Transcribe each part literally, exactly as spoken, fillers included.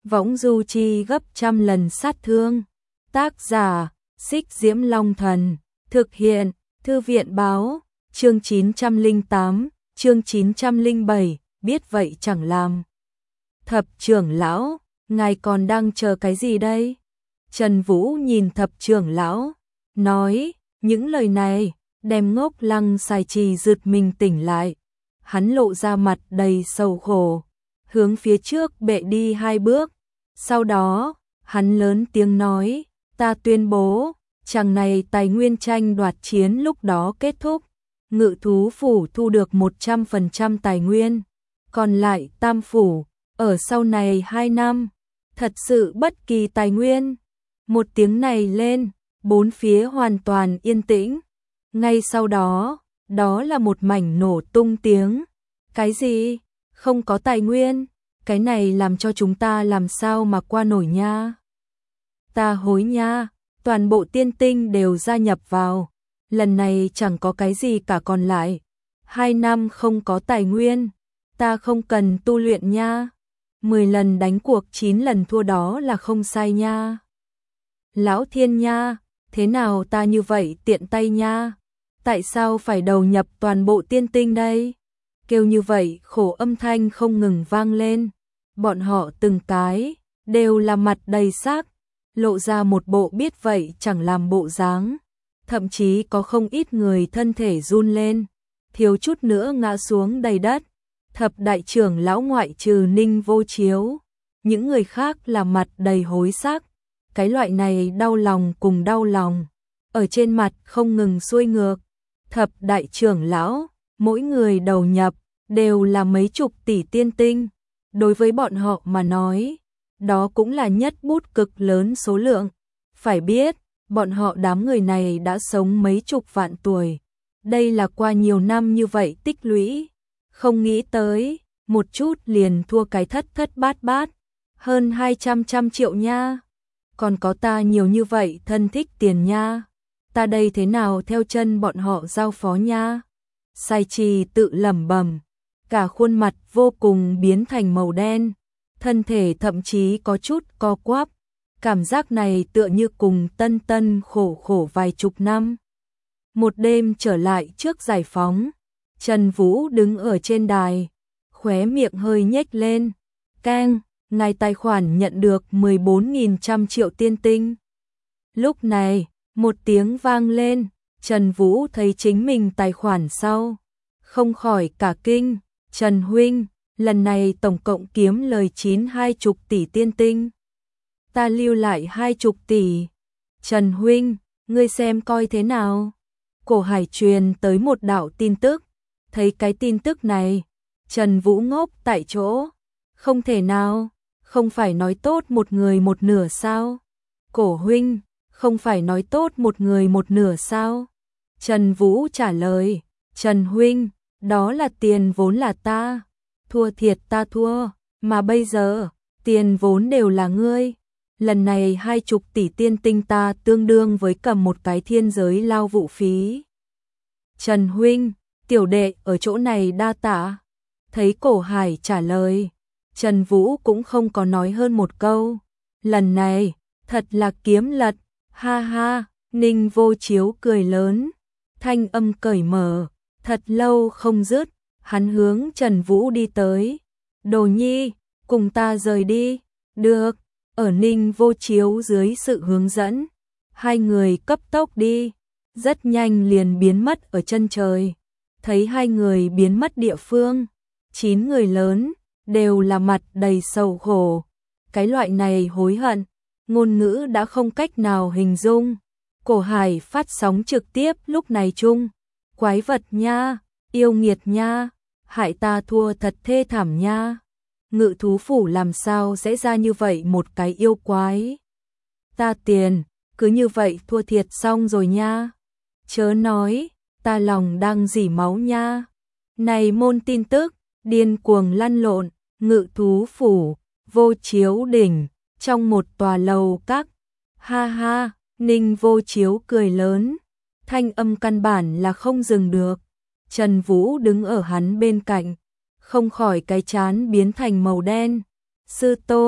võng du chi gấp trăm lần sát thương. Tác giả, Xích Diễm Long Thần, thực hiện, Thư viện báo, chương chín trăm lẻ tám, chương chín trăm lẻ bảy, biết vậy chẳng làm. Thập trưởng lão, ngài còn đang chờ cái gì đây? Trần Vũ nhìn thập trưởng lão, nói, những lời này, đem Ngốc Lăng Sai Trì giật mình tỉnh lại. Hắn lộ ra mặt đầy sầu khổ, hướng phía trước bệ đi hai bước. Sau đó, hắn lớn tiếng nói, ta tuyên bố, chàng này tài nguyên tranh đoạt chiến lúc đó kết thúc. Ngự thú phủ thu được một trăm phần trăm tài nguyên, còn lại tam phủ, ở sau này hai năm, thật sự bất kỳ tài nguyên. Một tiếng này lên, bốn phía hoàn toàn yên tĩnh. Ngay sau đó, đó là một mảnh nổ tung tiếng. Cái gì? Không có tài nguyên? Cái này làm cho chúng ta làm sao mà qua nổi nha? Ta hối nha, toàn bộ tiên tinh đều gia nhập vào. Lần này chẳng có cái gì cả còn lại. Hai năm không có tài nguyên, ta không cần tu luyện nha. Mười lần đánh cuộc chín lần thua đó là không sai nha. Lão thiên nha, thế nào ta như vậy tiện tay nha? Tại sao phải đầu nhập toàn bộ tiên tinh đây? Kêu như vậy khổ âm thanh không ngừng vang lên. Bọn họ từng cái, đều là mặt đầy sắc, lộ ra một bộ biết vậy chẳng làm bộ dáng. Thậm chí có không ít người thân thể run lên, thiếu chút nữa ngã xuống đầy đất. Thập đại trưởng lão ngoại trừ Ninh Vô Chiếu, những người khác là mặt đầy hối sắc. Cái loại này đau lòng cùng đau lòng, ở trên mặt không ngừng xuôi ngược. Thập đại trưởng lão, mỗi người đầu nhập, đều là mấy chục tỷ tiên tinh. Đối với bọn họ mà nói, đó cũng là nhất bút cực lớn số lượng. Phải biết, bọn họ đám người này đã sống mấy chục vạn tuổi. Đây là qua nhiều năm như vậy tích lũy. Không nghĩ tới, một chút liền thua cái thất thất bát bát. Hơn hai trăm trăm triệu nha. Còn có ta nhiều như vậy thân thích tiền nha. Ta đây thế nào theo chân bọn họ giao phó nha. Sai Trì tự lẩm bẩm, cả khuôn mặt vô cùng biến thành màu đen, thân thể thậm chí có chút co quắp. Cảm giác này tựa như cùng tân tân khổ khổ vài chục năm. Một đêm trở lại trước giải phóng, Trần Vũ đứng ở trên đài, khóe miệng hơi nhếch lên. Keng, ngài tài khoản nhận được mười bốn nghìn trăm triệu tiên tinh. Lúc này, một tiếng vang lên, Trần Vũ thấy chính mình tài khoản sau, không khỏi cả kinh. Trần huynh, lần này tổng cộng kiếm lời chín hai chục tỷ tiên tinh. Ta lưu lại hai chục tỷ. Trần huynh, ngươi xem coi thế nào. Cổ Hải truyền tới một đạo tin tức. Thấy cái tin tức này, Trần Vũ ngốc tại chỗ. Không thể nào, không phải nói tốt một người một nửa sao? Cổ huynh, không phải nói tốt một người một nửa sao? Trần Vũ trả lời, Trần huynh, đó là tiền vốn là ta. Thua thiệt ta thua, mà bây giờ, tiền vốn đều là ngươi. Lần này hai chục tỷ tiên tinh ta tương đương với cầm một cái thiên giới lao vụ phí. Trần huynh, tiểu đệ ở chỗ này đa tạ. Thấy Cổ Hải trả lời, Trần Vũ cũng không có nói hơn một câu. Lần này, thật là kiếm lật, ha ha. Ninh Vô Chiếu cười lớn, thanh âm cởi mở, thật lâu không dứt. Hắn hướng Trần Vũ đi tới. Đồ nhi, cùng ta rời đi. Được. Ở Ninh Vô Chiếu dưới sự hướng dẫn, hai người cấp tốc đi, rất nhanh liền biến mất ở chân trời. Thấy hai người biến mất địa phương, chín người lớn đều là mặt đầy sầu khổ. Cái loại này hối hận, ngôn ngữ đã không cách nào hình dung. Cổ Hải phát sóng trực tiếp lúc này chung, quái vật nha, yêu nghiệt nha, hại ta thua thật thê thảm nha. Ngự thú phủ làm sao sẽ ra như vậy một cái yêu quái. Ta tiền, cứ như vậy thua thiệt xong rồi nha. Chớ nói, ta lòng đang dỉ máu nha. Này môn tin tức, điên cuồng lăn lộn, ngự thú phủ, Vô Chiếu đỉnh, trong một tòa lầu các. Ha ha, Ninh Vô Chiếu cười lớn, thanh âm căn bản là không dừng được. Trần Vũ đứng ở hắn bên cạnh, không khỏi cái trán biến thành màu đen. Sư tôn,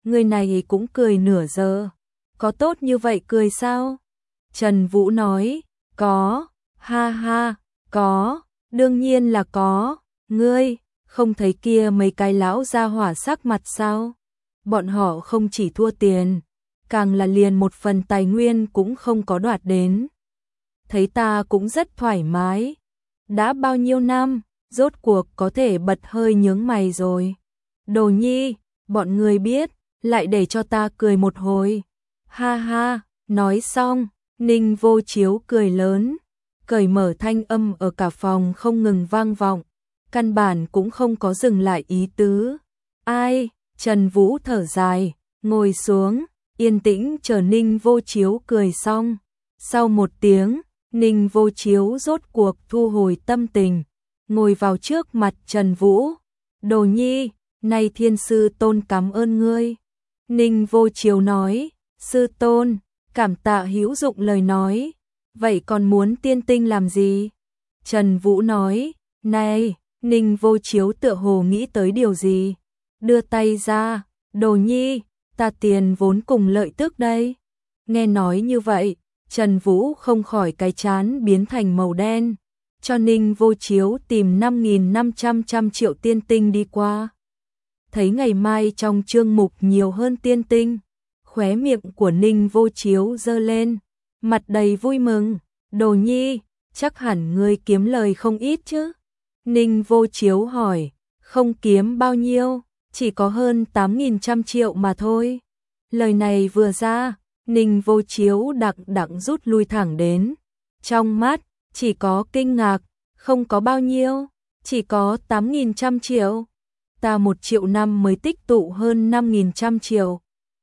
người này cũng cười nửa giờ. Có tốt như vậy cười sao? Trần Vũ nói, có, ha ha, có, đương nhiên là có, ngươi, không thấy kia mấy cái lão gia hỏa sắc mặt sao? Bọn họ không chỉ thua tiền, càng là liền một phần tài nguyên cũng không có đoạt đến. Thấy ta cũng rất thoải mái. Đã bao nhiêu năm, rốt cuộc có thể bật hơi nhướng mày rồi. Đồ Nhi, bọn người biết, lại để cho ta cười một hồi. Ha ha, nói xong, Ninh Vô Chiếu cười lớn, cởi mở thanh âm ở cả phòng không ngừng vang vọng, căn bản cũng không có dừng lại ý tứ. Ai? Trần Vũ thở dài, ngồi xuống, yên tĩnh chờ Ninh Vô Chiếu cười xong. Sau một tiếng, Ninh Vô Chiếu rốt cuộc thu hồi tâm tình, ngồi vào trước mặt Trần Vũ. Đồ Nhi, nay Thiên Sư Tôn cảm ơn ngươi. Ninh Vô Chiếu nói, Sư Tôn, cảm tạ hữu dụng lời nói. Vậy còn muốn tiên tinh làm gì? Trần Vũ nói, này, Ninh Vô Chiếu tựa hồ nghĩ tới điều gì. Đưa tay ra, Đồ Nhi, ta tiền vốn cùng lợi tức đây. Nghe nói như vậy, Trần Vũ không khỏi cái chán biến thành màu đen. Cho Ninh Vô Chiếu tìm năm nghìn năm trăm trăm triệu tiên tinh đi qua. Thấy ngày mai trong chương mục nhiều hơn tiên tinh, khóe miệng của Ninh Vô Chiếu giơ lên, mặt đầy vui mừng. Đồ Nhi, chắc hẳn ngươi kiếm lời không ít chứ? Ninh Vô Chiếu hỏi, không kiếm bao nhiêu, chỉ có hơn tám nghìn trăm triệu mà thôi. Lời này vừa ra, Ninh Vô Chiếu đặng đặng rút lui thẳng đến. Trong mắt, chỉ có kinh ngạc, không có bao nhiêu, chỉ có tám nghìn trăm triệu. Ta một triệu năm mới tích tụ hơn năm nghìn trăm triệu.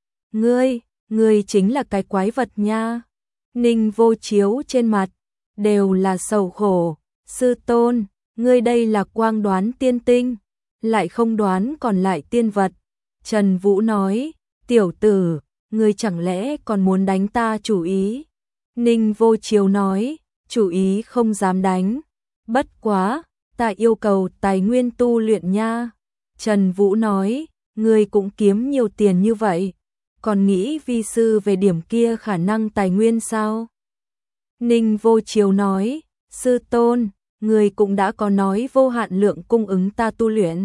Ngươi, ngươi chính là cái quái vật nha. Ninh Vô Chiếu trên mặt, đều là sầu khổ. Sư Tôn, ngươi đây là quang đoán tiên tinh, lại không đoán còn lại tiên vật. Trần Vũ nói, tiểu tử, ngươi chẳng lẽ còn muốn đánh ta chủ ý? Ninh Vô Chiếu nói, chủ ý không dám đánh. Bất quá, ta yêu cầu tài nguyên tu luyện nha. Trần Vũ nói, ngươi cũng kiếm nhiều tiền như vậy, còn nghĩ vi sư về điểm kia khả năng tài nguyên sao? Ninh Vô Chiếu nói, Sư Tôn, ngươi cũng đã có nói vô hạn lượng cung ứng ta tu luyện.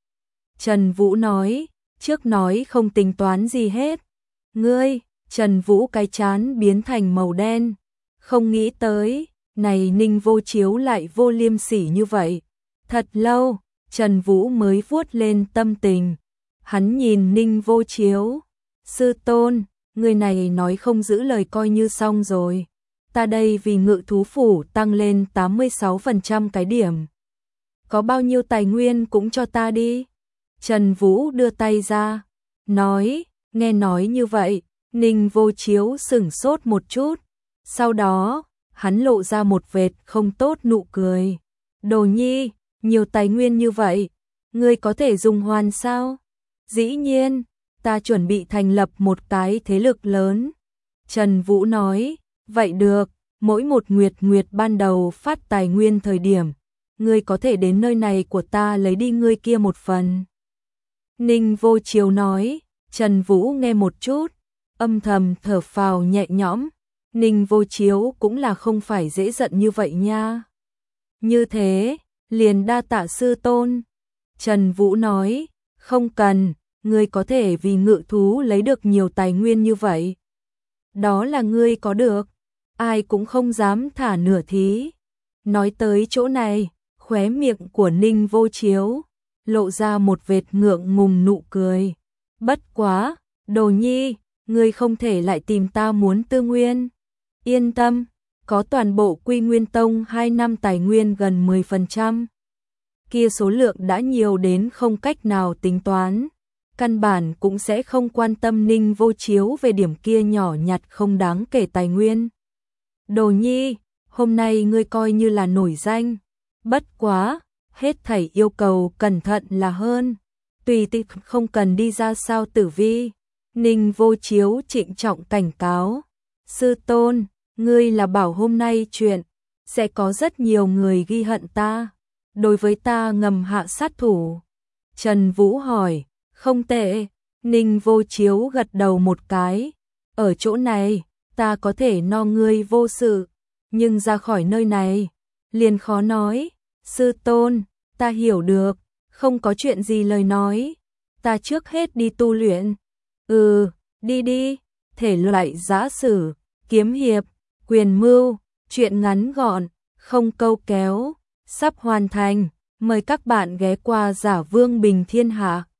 Trần Vũ nói, trước nói không tính toán gì hết. Ngươi, Trần Vũ cái chán biến thành màu đen, không nghĩ tới, này Ninh Vô Chiếu lại vô liêm sỉ như vậy. Thật lâu, Trần Vũ mới vuốt lên tâm tình. Hắn nhìn Ninh Vô Chiếu, Sư Tôn, người này nói không giữ lời coi như xong rồi. Ta đây vì ngự thú phủ tăng lên tám mươi sáu phần trăm cái điểm. Có bao nhiêu tài nguyên cũng cho ta đi. Trần Vũ đưa tay ra, nói, nghe nói như vậy, Ninh Vô Chiếu sửng sốt một chút. Sau đó, hắn lộ ra một vệt không tốt nụ cười. Đồ Nhi, nhiều tài nguyên như vậy, ngươi có thể dùng hoàn sao? Dĩ nhiên, ta chuẩn bị thành lập một cái thế lực lớn. Trần Vũ nói, vậy được, mỗi một nguyệt nguyệt ban đầu phát tài nguyên thời điểm, ngươi có thể đến nơi này của ta lấy đi ngươi kia một phần. Ninh Vô Chiếu nói, Trần Vũ nghe một chút, âm thầm thở phào nhẹ nhõm. Ninh Vô Chiếu cũng là không phải dễ giận như vậy nha. Như thế, liền đa tạ Sư Tôn. Trần Vũ nói, không cần, ngươi có thể vì ngự thú lấy được nhiều tài nguyên như vậy. Đó là ngươi có được, ai cũng không dám thả nửa thí. Nói tới chỗ này, khóe miệng của Ninh Vô Chiếu lộ ra một vệt ngượng ngùng nụ cười. Bất quá, Đồ Nhi, ngươi không thể lại tìm ta muốn tư nguyên. Yên tâm, có toàn bộ Quy Nguyên Tông hai năm tài nguyên gần mười phần trăm. Kia số lượng đã nhiều đến không cách nào tính toán. Căn bản cũng sẽ không quan tâm Ninh Vô Chiếu về điểm kia nhỏ nhặt không đáng kể tài nguyên. Đồ Nhi, hôm nay ngươi coi như là nổi danh. Bất quá, hết thảy yêu cầu cẩn thận là hơn. Tùy tiện không cần đi ra sao tử vi. Ninh Vô Chiếu trịnh trọng cảnh cáo. Sư Tôn, ngươi là bảo hôm nay chuyện, sẽ có rất nhiều người ghi hận ta. Đối với ta ngầm hạ sát thủ. Trần Vũ hỏi, không tệ, Ninh Vô Chiếu gật đầu một cái, ở chỗ này, ta có thể no ngươi vô sự, nhưng ra khỏi nơi này, liền khó nói. Sư tôn, ta hiểu được, không có chuyện gì lời nói, ta trước hết đi tu luyện. Ừ, đi đi, thể loại giã sử, kiếm hiệp, quyền mưu, chuyện ngắn gọn, không câu kéo, sắp hoàn thành, mời các bạn ghé qua Giả Vương Bình Thiên Hạ.